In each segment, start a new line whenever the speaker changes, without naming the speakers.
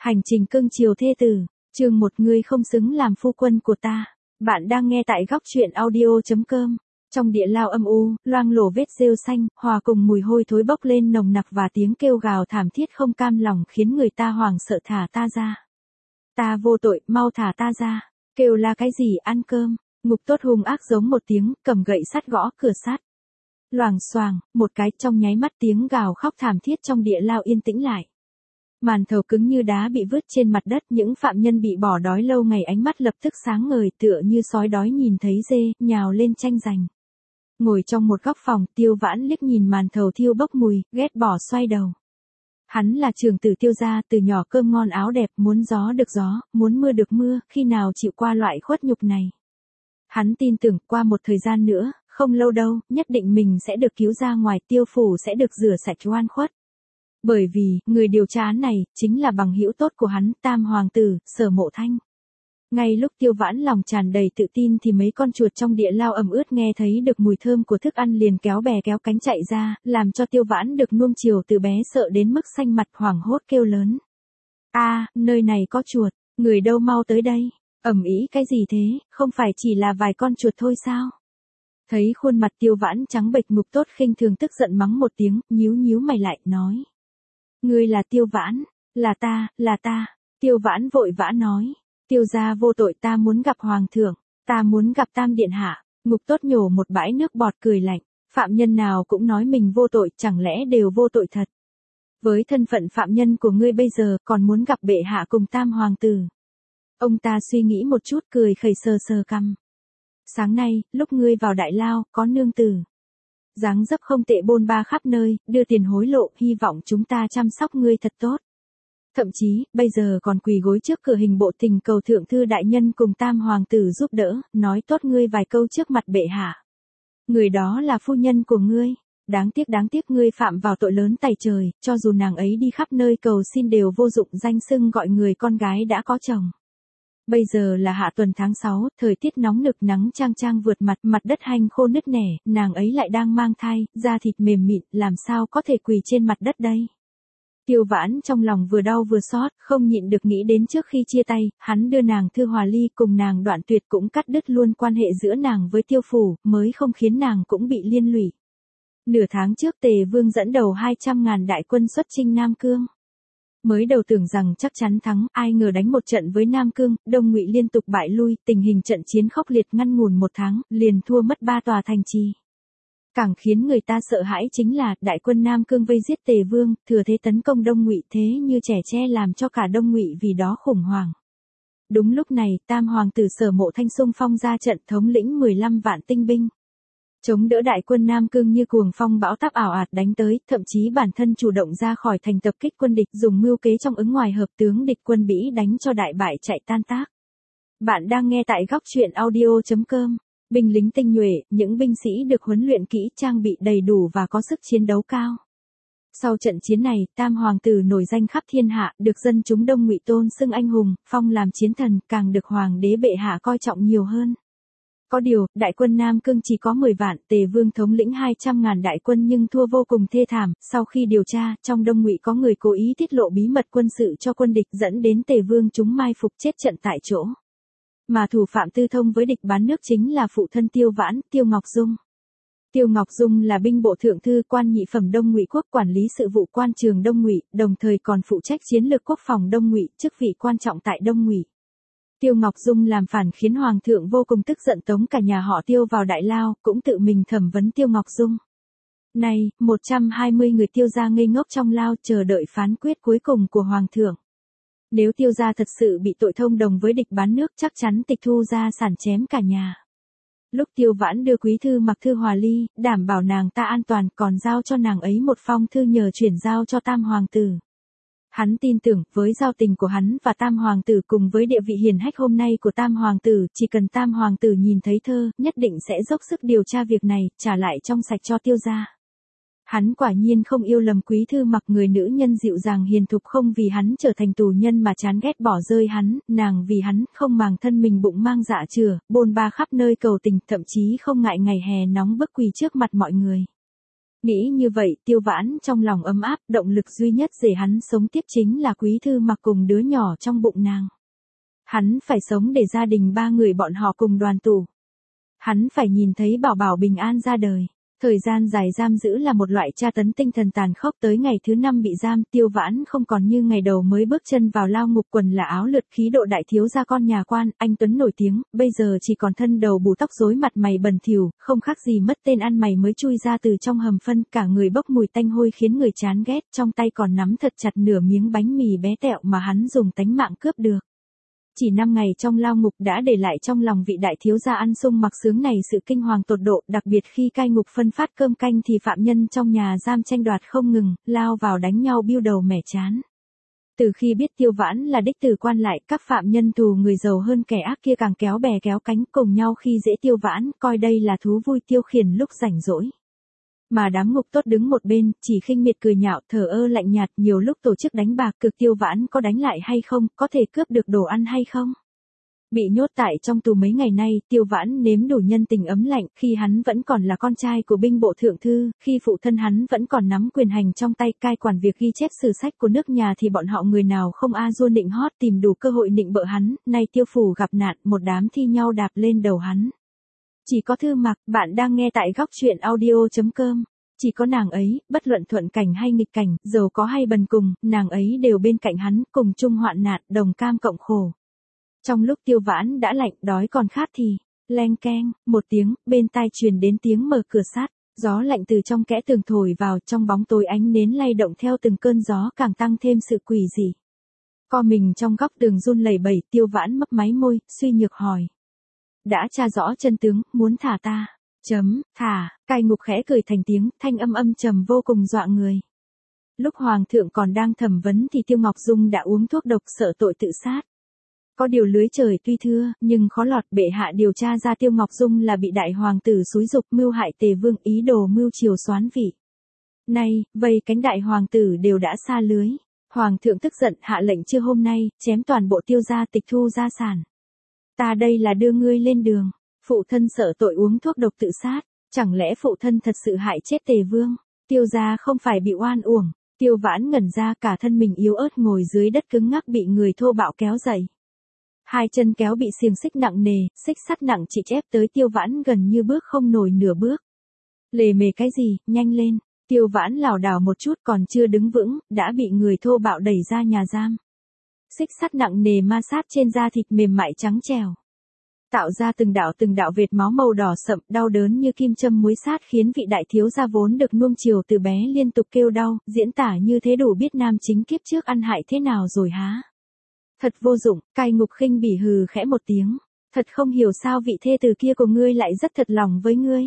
Hành trình cưng chiều thê tử, chương 1 ngươi không xứng làm phu quân của ta. Bạn đang nghe tại góc truyện audio.com. Trong địa lao âm u, loang lổ vết rêu xanh, hòa cùng mùi hôi thối bốc lên nồng nặc và tiếng kêu gào thảm thiết không cam lòng khiến người ta hoảng sợ. Thả ta ra. Ta vô tội, mau thả ta ra. Kêu là cái gì, ăn cơm. Ngục Tốt hung ác giống một tiếng, cầm gậy sắt gõ cửa sắt. Loảng xoàng, một cái, trong nháy mắt tiếng gào khóc thảm thiết trong địa lao yên tĩnh lại. Màn thầu cứng như đá bị vứt trên mặt đất, những phạm nhân bị bỏ đói lâu ngày ánh mắt lập tức sáng ngời tựa như sói đói nhìn thấy dê, nhào lên tranh giành. Ngồi trong một góc phòng, Tiêu Vãn liếc nhìn màn thầu thiêu bốc mùi, ghét bỏ xoay đầu. Hắn là trưởng tử Tiêu gia, từ nhỏ cơm ngon áo đẹp, muốn gió được gió, muốn mưa được mưa, khi nào chịu qua loại khuất nhục này. Hắn tin tưởng qua một thời gian nữa, không lâu đâu, nhất định mình sẽ được cứu ra ngoài, Tiêu phủ sẽ được rửa sạch oan khuất. Bởi vì, người điều tra án này, chính là bằng hữu tốt của hắn, Tam hoàng tử, Sở Mộ Thanh. Ngay lúc Tiêu Vãn lòng tràn đầy tự tin thì mấy con chuột trong địa lao ẩm ướt nghe thấy được mùi thơm của thức ăn liền kéo bè kéo cánh chạy ra, làm cho Tiêu Vãn được nuông chiều từ bé sợ đến mức xanh mặt hoảng hốt kêu lớn. A, nơi này có chuột, người đâu mau tới đây, ầm ĩ cái gì thế, không phải chỉ là vài con chuột thôi sao? Thấy khuôn mặt Tiêu Vãn trắng bệch, Ngục Tốt khinh thường tức giận mắng một tiếng, nhíu mày lại, nói. Ngươi là Tiêu Vãn, là ta, Tiêu Vãn vội vã nói. Tiêu gia vô tội, ta muốn gặp hoàng thượng, ta muốn gặp Tam điện hạ. Ngục Tốt nhổ một bãi nước bọt cười lạnh, phạm nhân nào cũng nói mình vô tội, chẳng lẽ đều vô tội thật? Với thân phận phạm nhân của ngươi bây giờ còn muốn gặp bệ hạ cùng Tam hoàng tử. Ông ta suy nghĩ một chút cười khẩy sờ cằm. Sáng nay, lúc ngươi vào đại lao, có nương tử. Dáng dấp không tệ, bôn ba khắp nơi, đưa tiền hối lộ, hy vọng chúng ta chăm sóc ngươi thật tốt. Thậm chí, bây giờ còn quỳ gối trước cửa hình bộ tình cầu thượng thư đại nhân cùng Tam hoàng tử giúp đỡ, nói tốt ngươi vài câu trước mặt bệ hạ. Người đó là phu nhân của ngươi. Đáng tiếc ngươi phạm vào tội lớn tày trời, cho dù nàng ấy đi khắp nơi cầu xin đều vô dụng, danh xưng gọi người con gái đã có chồng. Bây giờ là hạ tuần tháng 6, thời tiết nóng nực, nắng chang vượt mặt đất hanh khô nứt nẻ, nàng ấy lại đang mang thai, da thịt mềm mịn, làm sao có thể quỳ trên mặt đất đây? Tiêu Vãn trong lòng vừa đau vừa xót, không nhịn được nghĩ đến trước khi chia tay, hắn đưa nàng thư hòa ly, cùng nàng đoạn tuyệt, cũng cắt đứt luôn quan hệ giữa nàng với Tiêu phủ, mới không khiến nàng cũng bị liên lụy. Nửa tháng trước Tề Vương dẫn đầu 200.000 đại quân xuất chinh Nam Cương. Mới đầu tưởng rằng chắc chắn thắng, ai ngờ đánh một trận với Nam Cương, Đông Ngụy liên tục bại lui, tình hình trận chiến khốc liệt ngăn ngủn một tháng, liền thua mất 3 tòa thành trì. Càng khiến người ta sợ hãi chính là, đại quân Nam Cương vây giết Tề Vương, thừa thế tấn công Đông Ngụy, thế như trẻ tre, làm cho cả Đông Ngụy vì đó khủng hoảng. Đúng lúc này, Tam hoàng tử Sở Mộ Thanh xung phong ra trận, thống lĩnh 15 vạn tinh binh. Chống đỡ đại quân Nam Cương như cuồng phong bão táp ảo ạt đánh tới, thậm chí bản thân chủ động ra khỏi thành tập kích quân địch, dùng mưu kế trong ứng ngoài hợp, tướng địch quân Bỉ đánh cho đại bại chạy tan tác. Bạn đang nghe tại góc truyện audio.com. Binh lính tinh nhuệ, những binh sĩ được huấn luyện kỹ, trang bị đầy đủ và có sức chiến đấu cao. Sau trận chiến này, Tam hoàng tử nổi danh khắp thiên hạ, được dân chúng Đông Ngụy tôn xưng anh hùng, phong làm chiến thần, càng được hoàng đế bệ hạ coi trọng nhiều hơn. Có điều, đại quân Nam Cương chỉ có 10 vạn, Tề Vương thống lĩnh 200.000 đại quân nhưng thua vô cùng thê thảm. Sau khi điều tra, trong Đông Ngụy có người cố ý tiết lộ bí mật quân sự cho quân địch, dẫn đến Tề Vương chúng mai phục chết trận tại chỗ. Mà thủ phạm tư thông với địch bán nước chính là phụ thân Tiêu Vãn, Tiêu Ngọc Dung. Tiêu Ngọc Dung là binh bộ thượng thư, quan nhị phẩm Đông Ngụy quốc, quản lý sự vụ quan trường Đông Ngụy, đồng thời còn phụ trách chiến lược quốc phòng Đông Ngụy, chức vị quan trọng tại Đông Ngụy. Tiêu Ngọc Dung làm phản khiến hoàng thượng vô cùng tức giận, tống cả nhà họ Tiêu vào đại lao, cũng tự mình thẩm vấn Tiêu Ngọc Dung. Này, 120 người Tiêu gia ngây ngốc trong lao chờ đợi phán quyết cuối cùng của hoàng thượng. Nếu Tiêu gia thật sự bị tội thông đồng với địch bán nước, chắc chắn tịch thu gia sản, chém cả nhà. Lúc Tiêu Vãn đưa quý thư mặc thư hòa ly, đảm bảo nàng ta an toàn, còn giao cho nàng ấy một phong thư nhờ chuyển giao cho Tam hoàng tử. Hắn tin tưởng, với giao tình của hắn và Tam hoàng tử cùng với địa vị hiển hách hôm nay của Tam hoàng tử, chỉ cần Tam hoàng tử nhìn thấy thơ, nhất định sẽ dốc sức điều tra việc này, trả lại trong sạch cho Tiêu gia. Hắn quả nhiên không yêu lầm quý thư mặc, người nữ nhân dịu dàng hiền thục, không vì hắn trở thành tù nhân mà chán ghét bỏ rơi hắn, nàng vì hắn không màng thân mình bụng mang dạ chửa, bôn ba khắp nơi cầu tình, thậm chí không ngại ngày hè nóng bức quỳ trước mặt mọi người. Nghĩ như vậy, Tiêu Vãn trong lòng ấm áp, động lực duy nhất để hắn sống tiếp chính là Quý Thư Mặc cùng đứa nhỏ trong bụng nàng. Hắn phải sống để gia đình ba người bọn họ cùng đoàn tụ. Hắn phải nhìn thấy bảo bảo bình an ra đời. Thời gian dài giam giữ là một loại tra tấn tinh thần tàn khốc, tới ngày thứ 5 bị giam, Tiêu Vãn không còn như ngày đầu mới bước chân vào lao ngục, quần là áo lượt, khí độ đại thiếu gia con nhà quan, anh tuấn nổi tiếng, bây giờ chỉ còn thân đầu bù tóc rối, mặt mày bẩn thỉu, không khác gì mất tên ăn mày mới chui ra từ trong hầm phân, cả người bốc mùi tanh hôi khiến người chán ghét, trong tay còn nắm thật chặt nửa miếng bánh mì bé tẹo mà hắn dùng tánh mạng cướp được. Chỉ 5 ngày trong lao ngục đã để lại trong lòng vị đại thiếu gia ăn sung mặc sướng này sự kinh hoàng tột độ, đặc biệt khi cai ngục phân phát cơm canh thì phạm nhân trong nhà giam tranh đoạt không ngừng, lao vào đánh nhau biêu đầu mẻ chán. Từ khi biết Tiêu Vãn là đích tử quan lại, các phạm nhân tù người giàu hơn kẻ ác kia càng kéo bè kéo cánh cùng nhau khi dễ Tiêu Vãn, coi đây là thú vui tiêu khiển lúc rảnh rỗi. Mà đám ngục tốt đứng một bên, chỉ khinh miệt cười nhạo, thờ ơ lạnh nhạt, nhiều lúc tổ chức đánh bạc cực. Tiêu Vãn có đánh lại hay không, có thể cướp được đồ ăn hay không. Bị nhốt tại trong tù mấy ngày nay, Tiêu Vãn nếm đủ nhân tình ấm lạnh, khi hắn vẫn còn là con trai của binh bộ thượng thư, khi phụ thân hắn vẫn còn nắm quyền hành trong tay, cai quản việc ghi chép sử sách của nước nhà, thì bọn họ người nào không a dua nịnh hót tìm đủ cơ hội nịnh bợ hắn, nay Tiêu phủ gặp nạn, một đám thi nhau đạp lên đầu hắn. Chỉ có Thư Mặc, bạn đang nghe tại góc truyện audio.com. Chỉ có nàng ấy, bất luận thuận cảnh hay nghịch cảnh, giàu có hay bần cùng, nàng ấy đều bên cạnh hắn, cùng chung hoạn nạn, đồng cam cộng khổ. Trong lúc Tiêu Vãn đã lạnh, đói còn khát thì, leng keng, một tiếng, bên tai truyền đến tiếng mở cửa sắt, gió lạnh từ trong kẽ tường thổi vào, trong bóng tối ánh nến lay động theo từng cơn gió càng tăng thêm sự quỷ dị. Co mình trong góc tường run lẩy bẩy, Tiêu Vãn mấp máy môi, suy nhược hỏi. Đã tra rõ chân tướng, muốn thả ta. Thả, cai ngục khẽ cười thành tiếng, thanh âm trầm vô cùng dọa người. Lúc hoàng thượng còn đang thẩm vấn thì Tiêu Ngọc Dung đã uống thuốc độc sợ tội tự sát. Có điều lưới trời tuy thưa, nhưng khó lọt, bệ hạ điều tra ra Tiêu Ngọc Dung là bị đại hoàng tử xúi giục mưu hại Tề Vương, ý đồ mưu triều soán vị. Nay, vây cánh đại hoàng tử đều đã xa lưới. Hoàng thượng tức giận hạ lệnh trưa hôm nay, chém toàn bộ Tiêu gia, tịch thu gia sản. Ta đây là đưa ngươi lên đường. Phụ thân sợ tội uống thuốc độc tự sát, chẳng lẽ phụ thân thật sự hại chết Tề Vương? Tiêu gia không phải bị oan uổng. Tiêu Vãn ngẩn ra, cả thân mình yếu ớt ngồi dưới đất cứng ngắc bị người thô bạo kéo dậy. Hai chân kéo bị xiềng xích nặng nề, xích sắt nặng chỉ ép tới Tiêu Vãn gần như bước không nổi nửa bước. Lề mề cái gì, nhanh lên. Tiêu Vãn lảo đảo một chút còn chưa đứng vững, đã bị người thô bạo đẩy ra nhà giam. Xích sắt nặng nề ma sát trên da thịt mềm mại trắng trẻo, tạo ra từng đạo vệt máu màu đỏ sậm, đau đớn như kim châm muối sát khiến vị đại thiếu gia vốn được nuông chiều từ bé liên tục kêu đau, diễn tả như thế đủ biết nam chính kiếp trước ăn hại thế nào rồi há. Thật vô dụng, cai ngục khinh bỉ hừ khẽ một tiếng. Thật không hiểu sao vị thê từ kia của ngươi lại rất thật lòng với ngươi.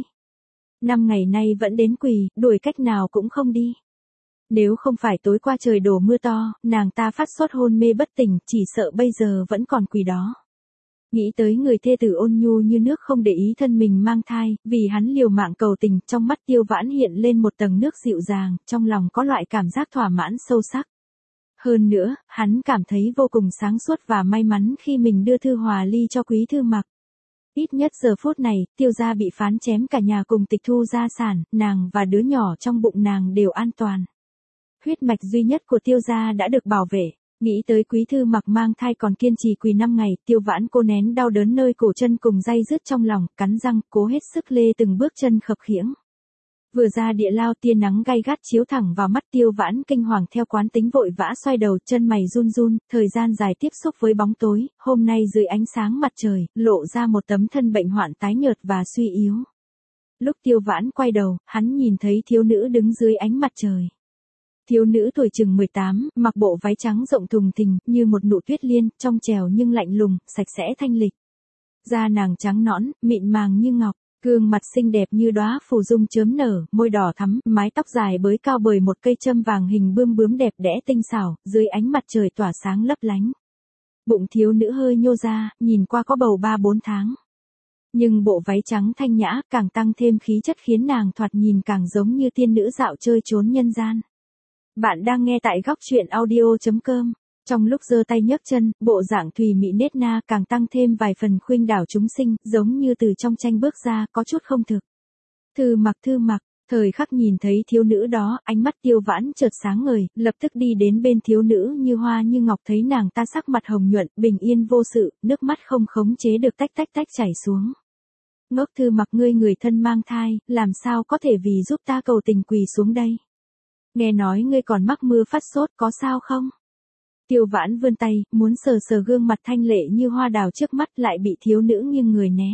5 ngày nay vẫn đến quỳ, đuổi cách nào cũng không đi. Nếu không phải tối qua trời đổ mưa to, nàng ta phát sốt hôn mê bất tỉnh, chỉ sợ bây giờ vẫn còn quỳ đó. Nghĩ tới người thê tử ôn nhu như nước không để ý thân mình mang thai, vì hắn liều mạng cầu tình, trong mắt Tiêu Vãn hiện lên một tầng nước dịu dàng, trong lòng có loại cảm giác thỏa mãn sâu sắc. Hơn nữa, hắn cảm thấy vô cùng sáng suốt và may mắn khi mình đưa thư hòa ly cho Quý Thư Mặc. Ít nhất giờ phút này, Tiêu gia bị phán chém cả nhà cùng tịch thu gia sản, nàng và đứa nhỏ trong bụng nàng đều an toàn. Huyết mạch duy nhất của Tiêu gia đã được bảo vệ. Nghĩ tới Quý Thư Mặc mang thai còn kiên trì quỳ 5 ngày, Tiêu Vãn cô nén đau đớn nơi cổ chân cùng day dứt trong lòng, cắn răng, cố hết sức lê từng bước chân khập khiễng. Vừa ra địa lao, tia nắng gay gắt chiếu thẳng vào mắt, Tiêu Vãn kinh hoàng theo quán tính vội vã xoay đầu, chân mày run run, thời gian dài tiếp xúc với bóng tối, hôm nay dưới ánh sáng mặt trời, lộ ra một tấm thân bệnh hoạn tái nhợt và suy yếu. Lúc Tiêu Vãn quay đầu, hắn nhìn thấy thiếu nữ đứng dưới ánh mặt trời. Thiếu nữ tuổi chừng 18, mặc bộ váy trắng rộng thùng thình, như một nụ tuyết liên, trong trẻo nhưng lạnh lùng, sạch sẽ thanh lịch. Da nàng trắng nõn, mịn màng như ngọc, gương mặt xinh đẹp như đóa phù dung chớm nở, môi đỏ thắm, mái tóc dài bới cao bởi một cây châm vàng hình bươm bướm đẹp đẽ tinh xảo, dưới ánh mặt trời tỏa sáng lấp lánh. Bụng thiếu nữ hơi nhô ra, nhìn qua có bầu 3-4 tháng. Nhưng bộ váy trắng thanh nhã càng tăng thêm khí chất khiến nàng thoạt nhìn càng giống như tiên nữ dạo chơi trốn nhân gian. Bạn đang nghe tại góc truyện audio.com. Trong lúc giơ tay nhấc chân, bộ dạng thùy mị nết na càng tăng thêm vài phần khuynh đảo chúng sinh, giống như từ trong tranh bước ra, có chút không thực. Thư Mặc, Thời khắc nhìn thấy thiếu nữ đó, ánh mắt Tiêu Vãn chợt sáng ngời, lập tức đi đến bên thiếu nữ như hoa như ngọc, thấy nàng ta sắc mặt hồng nhuận, bình yên vô sự, nước mắt không khống chế được tách tách tách chảy xuống. Ngốc Thư Mặc, ngươi người thân mang thai, làm sao có thể vì giúp ta cầu tình quỳ xuống đây? Nghe nói ngươi còn mắc mưa phát sốt, có sao không? Tiêu Vãn vươn tay, muốn sờ sờ gương mặt thanh lệ như hoa đào trước mắt, lại bị thiếu nữ nghiêng người né.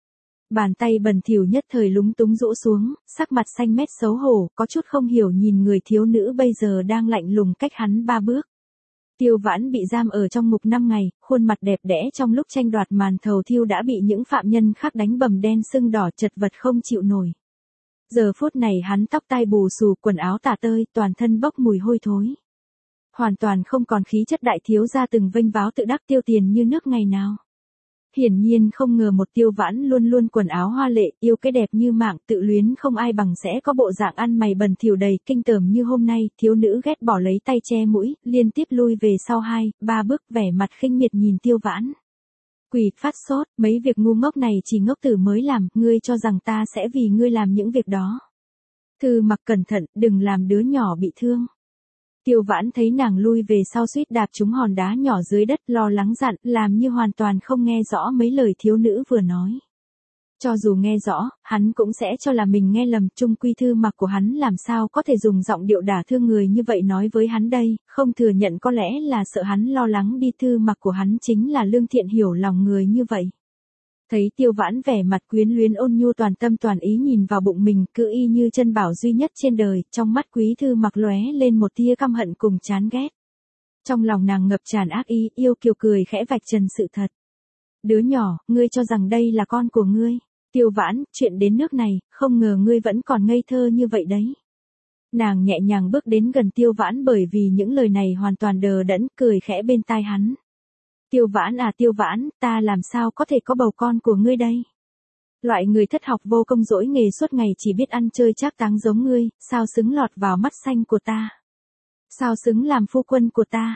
Bàn tay bẩn thỉu nhất thời lúng túng rũ xuống, sắc mặt xanh mét xấu hổ, có chút không hiểu nhìn người thiếu nữ bây giờ đang lạnh lùng cách hắn 3 bước. Tiêu Vãn bị giam ở trong ngục 5 ngày, khuôn mặt đẹp đẽ trong lúc tranh đoạt màn thầu thiêu đã bị những phạm nhân khác đánh bầm đen sưng đỏ, chật vật không chịu nổi. Giờ phút này hắn tóc tai bù xù, quần áo tả tơi, toàn thân bốc mùi hôi thối. Hoàn toàn không còn khí chất đại thiếu gia từng vênh váo tự đắc tiêu tiền như nước ngày nào. Hiển nhiên không ngờ một Tiêu Vãn luôn luôn quần áo hoa lệ, yêu cái đẹp như mạng, tự luyến không ai bằng sẽ có bộ dạng ăn mày bẩn thỉu đầy kinh tởm như hôm nay. Thiếu nữ ghét bỏ lấy tay che mũi, liên tiếp lui về sau 2-3 bước, vẻ mặt khinh miệt nhìn Tiêu Vãn. Quỳ phát sốt, mấy việc ngu ngốc này chỉ ngốc tử mới làm, ngươi cho rằng ta sẽ vì ngươi làm những việc đó. Thư Mặc, cẩn thận, đừng làm đứa nhỏ bị thương. Tiêu Vãn thấy nàng lui về sau suýt đạp trúng hòn đá nhỏ dưới đất, lo lắng dặn, làm như hoàn toàn không nghe rõ mấy lời thiếu nữ vừa nói. Cho dù nghe rõ, hắn cũng sẽ cho là mình nghe lầm, chung quy Thư Mặc của hắn làm sao có thể dùng giọng điệu đả thương người như vậy nói với hắn đây, không thừa nhận có lẽ là sợ hắn lo lắng đi. Thư Mặc của hắn chính là lương thiện hiểu lòng người như vậy. Thấy Tiêu Vãn vẻ mặt quyến luyến ôn nhu, toàn tâm toàn ý nhìn vào bụng mình, cứ y như chân bảo duy nhất trên đời, trong mắt Quý Thư Mặc lóe lên một tia căm hận cùng chán ghét. Trong lòng nàng ngập tràn ác ý, yêu kiều cười khẽ vạch trần sự thật. Đứa nhỏ, ngươi cho rằng đây là con của ngươi? Tiêu Vãn, chuyện đến nước này, không ngờ ngươi vẫn còn ngây thơ như vậy đấy. Nàng nhẹ nhàng bước đến gần Tiêu Vãn, bởi vì những lời này hoàn toàn đờ đẫn, cười khẽ bên tai hắn. Tiêu Vãn à Tiêu Vãn, ta làm sao có thể có bầu con của ngươi đây? Loại người thất học vô công dỗi nghề suốt ngày chỉ biết ăn chơi trác táng giống ngươi, sao xứng lọt vào mắt xanh của ta? Sao xứng làm phu quân của ta?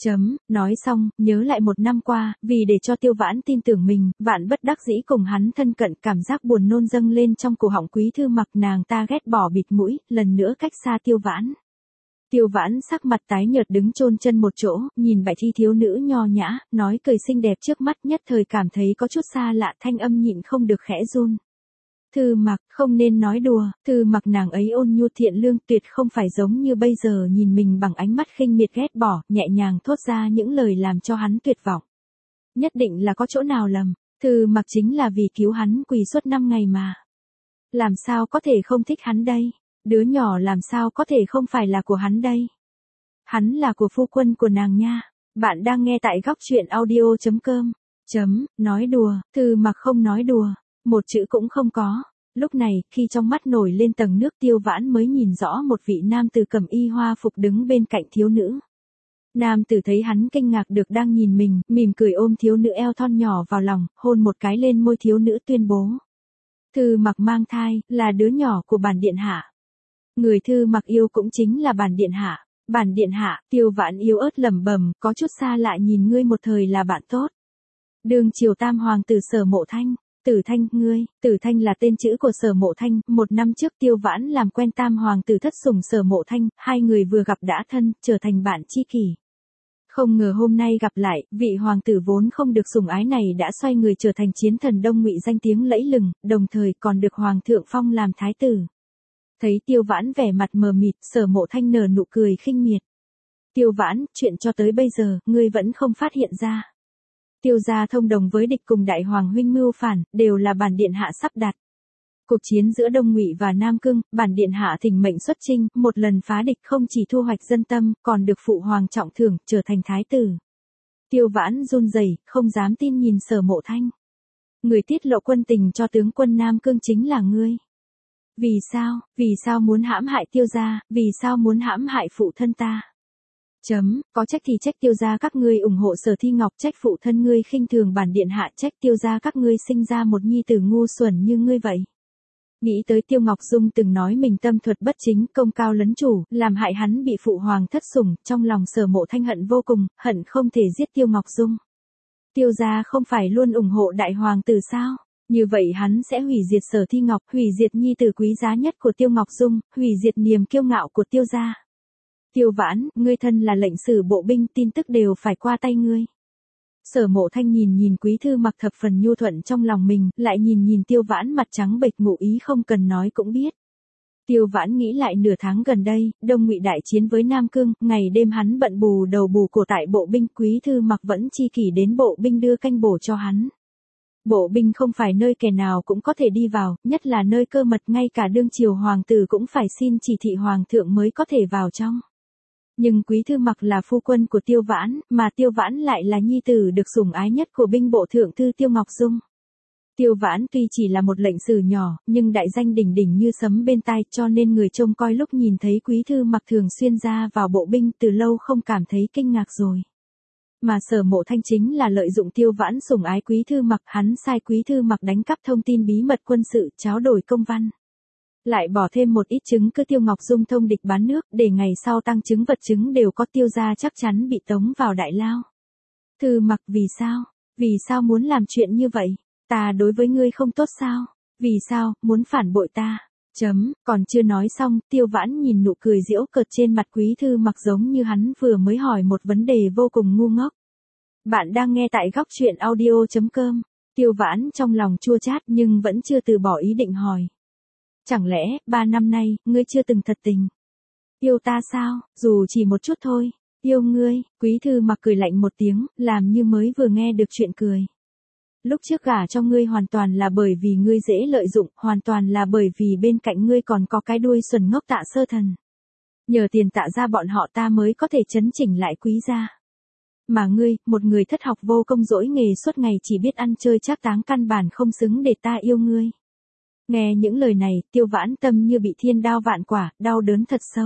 Nói xong, nhớ lại 1 năm qua, vì để cho Tiêu Vãn tin tưởng mình, vạn bất đắc dĩ cùng hắn thân cận, cảm giác buồn nôn dâng lên trong cổ họng Quý Thư Mặc, nàng ta ghét bỏ bịt mũi, lần nữa cách xa Tiêu Vãn. Tiêu Vãn sắc mặt tái nhợt đứng chôn chân một chỗ, nhìn bạch y thiếu nữ nho nhã, nói cười xinh đẹp trước mắt, nhất thời cảm thấy có chút xa lạ, thanh âm nhịn không được khẽ run. Thư Mặc, không nên nói đùa. Thư Mặc, nàng ấy ôn nhu thiện lương, tuyệt không phải giống như bây giờ nhìn mình bằng ánh mắt khinh miệt ghét bỏ, nhẹ nhàng thốt ra những lời làm cho hắn tuyệt vọng. Nhất định là có chỗ nào lầm, Thư Mặc chính là vì cứu hắn quỳ suốt 5 ngày mà. Làm sao có thể không thích hắn đây? Đứa nhỏ làm sao có thể không phải là của hắn đây? Hắn là của phu quân của nàng nha. Bạn đang nghe tại góc truyện audio.com. Nói đùa, Thư Mặc không nói đùa, một chữ cũng không có. Lúc này, khi trong mắt nổi lên tầng nước, Tiêu Vãn mới nhìn rõ một vị nam tử cầm y hoa phục đứng bên cạnh thiếu nữ. Nam tử thấy hắn kinh ngạc được đang nhìn mình, mỉm cười ôm thiếu nữ eo thon nhỏ vào lòng, hôn một cái lên môi thiếu nữ, tuyên bố. Thư Mặc mang thai, là đứa nhỏ của bản điện hạ. Người Thư Mặc yêu cũng chính là bản điện hạ. Bản điện hạ, Tiêu Vãn yếu ớt lẩm bẩm, có chút xa lạ nhìn ngươi, một thời là bạn tốt. Đương triều tam hoàng tử Sở Mộ Thanh. Tử Thanh, ngươi, Tử Thanh là tên chữ của Sở Mộ Thanh, 1 năm trước Tiêu Vãn làm quen tam hoàng tử thất sủng Sở Mộ Thanh, 2 người vừa gặp đã thân, trở thành bạn tri kỷ. Không ngờ hôm nay gặp lại, vị hoàng tử vốn không được sủng ái này đã xoay người trở thành chiến thần Đông Ngụy danh tiếng lẫy lừng, đồng thời còn được hoàng thượng phong làm thái tử. Thấy Tiêu Vãn vẻ mặt mờ mịt, Sở Mộ Thanh nở nụ cười khinh miệt. Tiêu Vãn, chuyện cho tới bây giờ, ngươi vẫn không phát hiện ra. Tiêu gia thông đồng với địch cùng đại hoàng huynh mưu phản, đều là bản điện hạ sắp đặt. Cuộc chiến giữa Đông Ngụy và Nam Cương, bản điện hạ thỉnh mệnh xuất chinh, một lần phá địch, không chỉ thu hoạch dân tâm, còn được phụ hoàng trọng thưởng, trở thành thái tử. Tiêu Vãn run rẩy, không dám tin nhìn Sở Mộ Thanh. Người tiết lộ quân tình cho tướng quân Nam Cương chính là ngươi. Vì sao muốn hãm hại Tiêu gia, vì sao muốn hãm hại phụ thân ta? Có trách thì trách Tiêu gia các ngươi ủng hộ Sở Thi Ngọc, trách phụ thân ngươi khinh thường bản điện hạ, trách Tiêu gia các ngươi sinh ra một nhi tử ngu xuẩn như ngươi vậy. Nghĩ tới Tiêu Ngọc Dung từng nói mình tâm thuật bất chính, công cao lấn chủ, làm hại hắn bị phụ hoàng thất sủng, trong lòng Sở Mộ Thanh hận vô cùng, hận không thể giết Tiêu Ngọc Dung. Tiêu gia không phải luôn ủng hộ đại hoàng tử sao? Như vậy hắn sẽ hủy diệt Sở Thi Ngọc, hủy diệt nhi tử quý giá nhất của Tiêu Ngọc Dung, hủy diệt niềm kiêu ngạo của Tiêu gia. Tiêu Vãn, ngươi thân là lệnh sử bộ binh, tin tức đều phải qua tay ngươi. Sở Mộ Thanh nhìn nhìn Quý Thư Mặc thập phần nhu thuận trong lòng mình, lại nhìn nhìn Tiêu Vãn mặt trắng bệch ngụ ý không cần nói cũng biết. Tiêu Vãn nghĩ lại nửa tháng gần đây, Đông Ngụy đại chiến với Nam Cương, ngày đêm hắn bận bù đầu bù cổ tại bộ binh, Quý Thư Mặc vẫn chi kỷ đến bộ binh đưa canh bổ cho hắn. Bộ binh không phải nơi kẻ nào cũng có thể đi vào, nhất là nơi cơ mật, ngay cả đương triều hoàng tử cũng phải xin chỉ thị hoàng thượng mới có thể vào trong. Nhưng Quý Thư Mặc là phu quân của Tiêu Vãn, mà Tiêu Vãn lại là nhi tử được sủng ái nhất của binh bộ thượng thư Tiêu Ngọc Dung. Tiêu Vãn tuy chỉ là một lệnh sử nhỏ, nhưng đại danh đỉnh đỉnh như sấm bên tai, cho nên người trông coi lúc nhìn thấy Quý Thư Mặc thường xuyên ra vào bộ binh từ lâu không cảm thấy kinh ngạc rồi. Mà Sở Mộ Thanh chính là lợi dụng Tiêu Vãn sủng ái Quý Thư Mặc, hắn sai Quý Thư Mặc đánh cắp thông tin bí mật quân sự, tráo đổi công văn. Lại bỏ thêm một ít chứng cứ Tiêu Ngọc Dung thông địch bán nước, để ngày sau tăng chứng vật chứng đều có, Tiêu gia chắc chắn bị tống vào đại lao. Thư Mặc, vì sao? Vì sao muốn làm chuyện như vậy? Ta đối với ngươi không tốt sao? Vì sao, muốn phản bội ta? Còn chưa nói xong, Tiêu Vãn nhìn nụ cười giễu cợt trên mặt Quý Thư Mặc giống như hắn vừa mới hỏi một vấn đề vô cùng ngu ngốc. Bạn đang nghe tại góc truyện audio.com. Tiêu Vãn trong lòng chua chát nhưng vẫn chưa từ bỏ ý định hỏi. Chẳng lẽ, 3 năm nay, ngươi chưa từng thật tình yêu ta sao, dù chỉ một chút thôi? Yêu ngươi, Quý Thư Mặc cười lạnh một tiếng, làm như mới vừa nghe được chuyện cười. Lúc trước gả cho ngươi hoàn toàn là bởi vì ngươi dễ lợi dụng, hoàn toàn là bởi vì bên cạnh ngươi còn có cái đuôi xuẩn ngốc Tạ Sơ Thần. Nhờ tiền Tạ gia bọn họ ta mới có thể chấn chỉnh lại Quý gia. Mà ngươi, một người thất học vô công dỗi nghề suốt ngày chỉ biết ăn chơi trác táng, căn bản không xứng để ta yêu ngươi. Nghe những lời này, Tiêu Vãn tâm như bị thiên đao vạn quả, đau đớn thật sâu.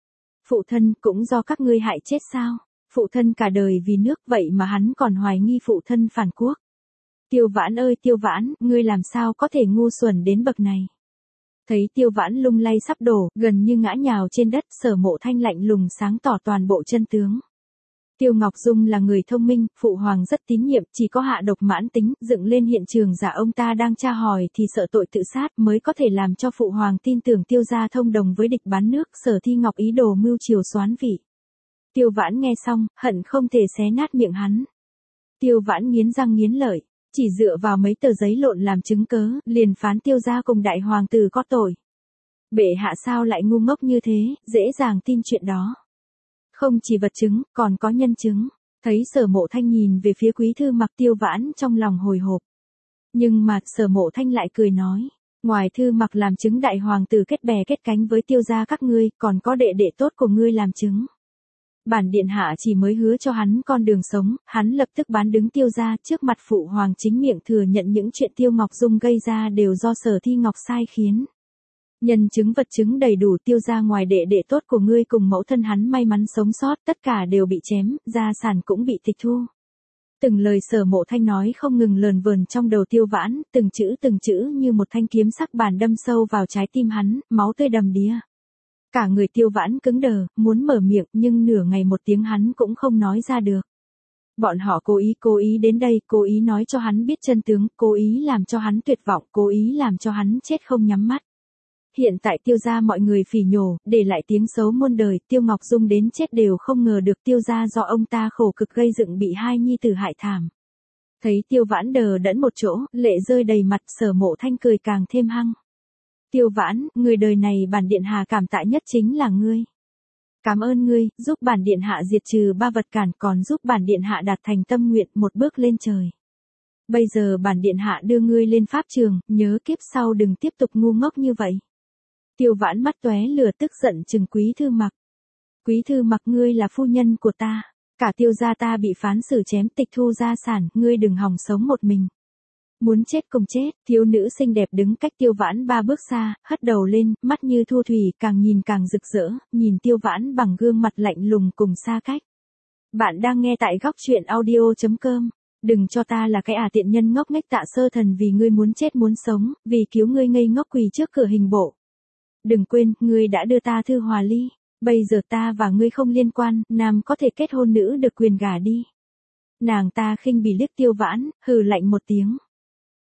Phụ thân, cũng do các ngươi hại chết sao? Phụ thân cả đời vì nước, vậy mà hắn còn hoài nghi phụ thân phản quốc. Tiêu Vãn ơi Tiêu Vãn, ngươi làm sao có thể ngu xuẩn đến bậc này? Thấy Tiêu Vãn lung lay sắp đổ, gần như ngã nhào trên đất, Sở Mộ Thanh lạnh lùng sáng tỏ toàn bộ chân tướng. Tiêu Ngọc Dung là người thông minh, phụ hoàng rất tín nhiệm, chỉ có hạ độc mãn tính, dựng lên hiện trường giả ông ta đang tra hỏi thì sợ tội tự sát mới có thể làm cho phụ hoàng tin tưởng Tiêu gia thông đồng với địch bán nước, Sở Thi Ngọc ý đồ mưu triều soán vị. Tiêu Vãn nghe xong, hận không thể xé nát miệng hắn. Tiêu Vãn nghiến răng nghiến lợi, chỉ dựa vào mấy tờ giấy lộn làm chứng cớ, liền phán Tiêu gia cùng đại hoàng tử có tội. Bệ hạ sao lại ngu ngốc như thế, dễ dàng tin chuyện đó. Không chỉ vật chứng, còn có nhân chứng. Thấy Sở Mộ Thanh nhìn về phía Quý Thư Mặc, Tiêu Vãn trong lòng hồi hộp. Nhưng mà, Sở Mộ Thanh lại cười nói, ngoài Thư Mặc làm chứng đại hoàng tử kết bè kết cánh với Tiêu gia các ngươi, còn có đệ đệ tốt của ngươi làm chứng. Bản điện hạ chỉ mới hứa cho hắn con đường sống, hắn lập tức bán đứng Tiêu gia, trước mặt phụ hoàng chính miệng thừa nhận những chuyện Tiêu Ngọc Dung gây ra đều do Sở Thi Ngọc sai khiến. Nhân chứng vật chứng đầy đủ, Tiêu gia ngoài đệ đệ tốt của ngươi cùng mẫu thân hắn may mắn sống sót, tất cả đều bị chém, gia sản cũng bị tịch thu. Từng lời Sở Mộ Thanh nói không ngừng lờn vờn trong đầu Tiêu Vãn, từng chữ như một thanh kiếm sắc bén đâm sâu vào trái tim hắn, máu tươi đầm đìa. Cả người Tiêu Vãn cứng đờ, muốn mở miệng nhưng nửa ngày một tiếng hắn cũng không nói ra được. Bọn họ cố ý đến đây, cố ý nói cho hắn biết chân tướng, cố ý làm cho hắn tuyệt vọng, cố ý làm cho hắn chết không nhắm mắt. Hiện tại Tiêu gia mọi người phỉ nhổ, để lại tiếng xấu muôn đời, Tiêu Ngọc Dung đến chết đều không ngờ được Tiêu gia do ông ta khổ cực gây dựng bị hai nhi tử hại thảm. Thấy Tiêu Vãn đờ đẫn một chỗ, lệ rơi đầy mặt, Sở Mộ Thanh cười càng thêm hăng. Tiêu Vãn, người đời này bản điện hạ cảm tạ nhất chính là ngươi. Cảm ơn ngươi, giúp bản điện hạ diệt trừ 3 vật cản, còn giúp bản điện hạ đạt thành tâm nguyện, một bước lên trời. Bây giờ bản điện hạ đưa ngươi lên pháp trường, nhớ kiếp sau đừng tiếp tục ngu ngốc như vậy. Tiêu Vãn mắt tóe lửa tức giận trừng Quý Thư Mặc. Quý Thư Mặc, ngươi là phu nhân của ta, cả Tiêu gia ta bị phán xử chém tịch thu gia sản, ngươi đừng hòng sống một mình. Muốn chết cùng chết, thiếu nữ xinh đẹp đứng cách Tiêu Vãn 3 bước xa, hất đầu lên, mắt như thu thủy, càng nhìn càng rực rỡ, nhìn Tiêu Vãn bằng gương mặt lạnh lùng cùng xa cách. Bạn đang nghe tại góc truyện audio.com. Đừng cho ta là cái tiện nhân ngốc nghếch Tạ Sơ Thần vì ngươi muốn chết muốn sống, vì cứu ngươi ngây ngốc quỳ trước cửa hình bộ. Đừng quên, ngươi đã đưa ta thư hòa ly, bây giờ ta và ngươi không liên quan, nam có thể kết hôn, nữ được quyền gả đi. Nàng ta khinh bỉ liếc Tiêu Vãn, hừ lạnh một tiếng.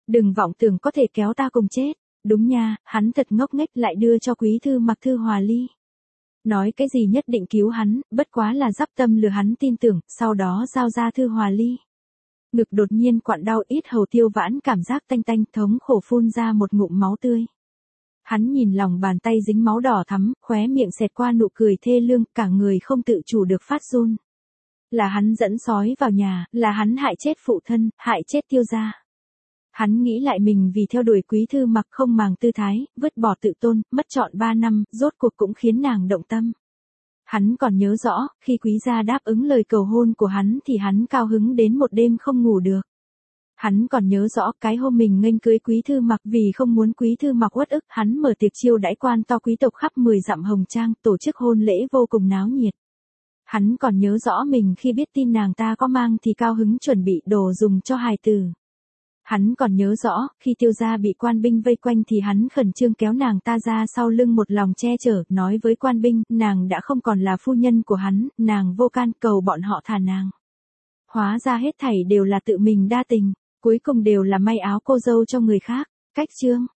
Đừng vọng tưởng có thể kéo ta cùng chết. Đúng nha, hắn thật ngốc nghếch lại đưa cho Quý Thư Mặc thư hòa ly. Nói cái gì nhất định cứu hắn, bất quá là dắp tâm lừa hắn tin tưởng, sau đó giao ra thư hòa ly. Ngực đột nhiên quặn đau, ít hầu tiêu vãn, cảm giác tanh tanh, thống khổ phun ra một ngụm máu tươi. Hắn nhìn lòng bàn tay dính máu đỏ thắm, khóe miệng xẹt qua nụ cười thê lương, cả người không tự chủ được phát run. Là hắn dẫn sói vào nhà, là hắn hại chết phụ thân, hại chết Tiêu gia. Hắn nghĩ lại mình vì theo đuổi Quý Thư Mặc không màng tư thái, vứt bỏ tự tôn, mất trọn 3 năm, rốt cuộc cũng khiến nàng động tâm. Hắn còn nhớ rõ, khi Quý gia đáp ứng lời cầu hôn của hắn thì hắn cao hứng đến một đêm không ngủ được. Hắn còn nhớ rõ cái hôm mình nghênh cưới Quý Thư Mặc, vì không muốn Quý Thư Mặc uất ức, hắn mở tiệc chiêu đãi quan to quý tộc khắp 10 dặm hồng trang, tổ chức hôn lễ vô cùng náo nhiệt. Hắn còn nhớ rõ mình khi biết tin nàng ta có mang thì cao hứng chuẩn bị đồ dùng cho hài tử. Hắn còn nhớ rõ, khi Tiêu gia bị quan binh vây quanh thì hắn khẩn trương kéo nàng ta ra sau lưng một lòng che chở, nói với quan binh, nàng đã không còn là phu nhân của hắn, nàng vô can, cầu bọn họ thả nàng. Hóa ra hết thảy đều là tự mình đa tình, cuối cùng đều là may áo cô dâu cho người khác. Cách chương